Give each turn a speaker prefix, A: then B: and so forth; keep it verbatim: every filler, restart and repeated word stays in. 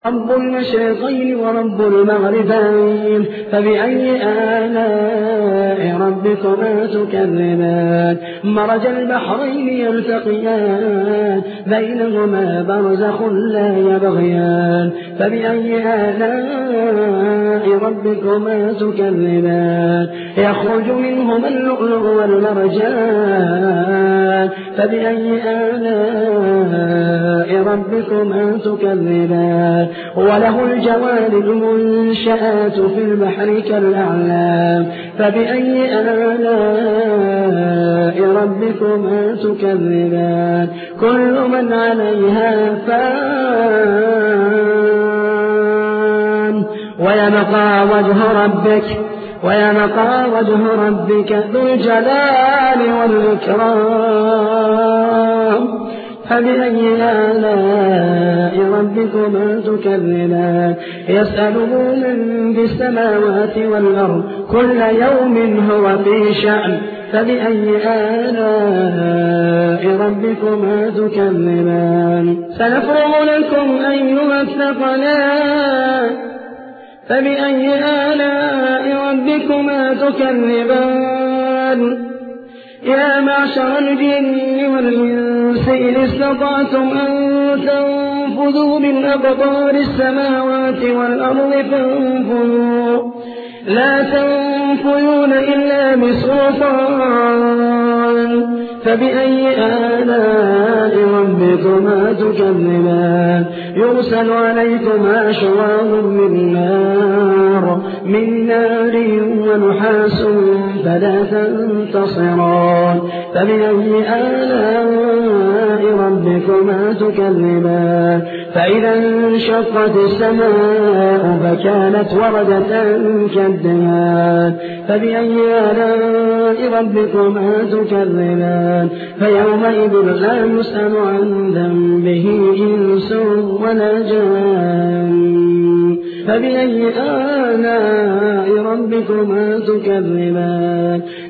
A: رب المشرقين ورب المغربين فبأي آلاء ربكما تكذبان مرج البحرين يلتقيان بينهما برزخ لا يبغيان فبأي آلاء ربكما تكذبان يخرج منهما اللؤلؤ والمرجان فبأي آلاء ربكما تكذبان وله الجوار المنشآت في البحر كالأعلام فبأي آلاء ربكما تكذبان كل من عليها فان ويبقى وجه ربك ويبقى وجه ربك ذو الجلال والإكرام فبأي آلاء ربكما تكذبان يسأله من في السماوات والأرض كل يوم هو في شأن فبأي آلاء ربكما تكذبان سنفرغ لكم أيها الثقلان فبأي آلاء ربكما تكذبان يا معشر الجن والإنس إن استطعتم أن تنفذوا من أقطار السماوات والأرض فانفذوا لا تنفذون إلا بسلطان فبأي آلاء ربكما تكذبان يرسل عليكما شواظ من نار من نار ونحاس فلا تنتصران فبأي آلاء ربكما تكذبان فإذا انشقت السماء فكانت وردة كالدهان فبأي آلاء ربكما تكذبان فيومئذ لا يسأل عن ذنبه إنس ولا جان فبأي آلاء ربكما تكذبان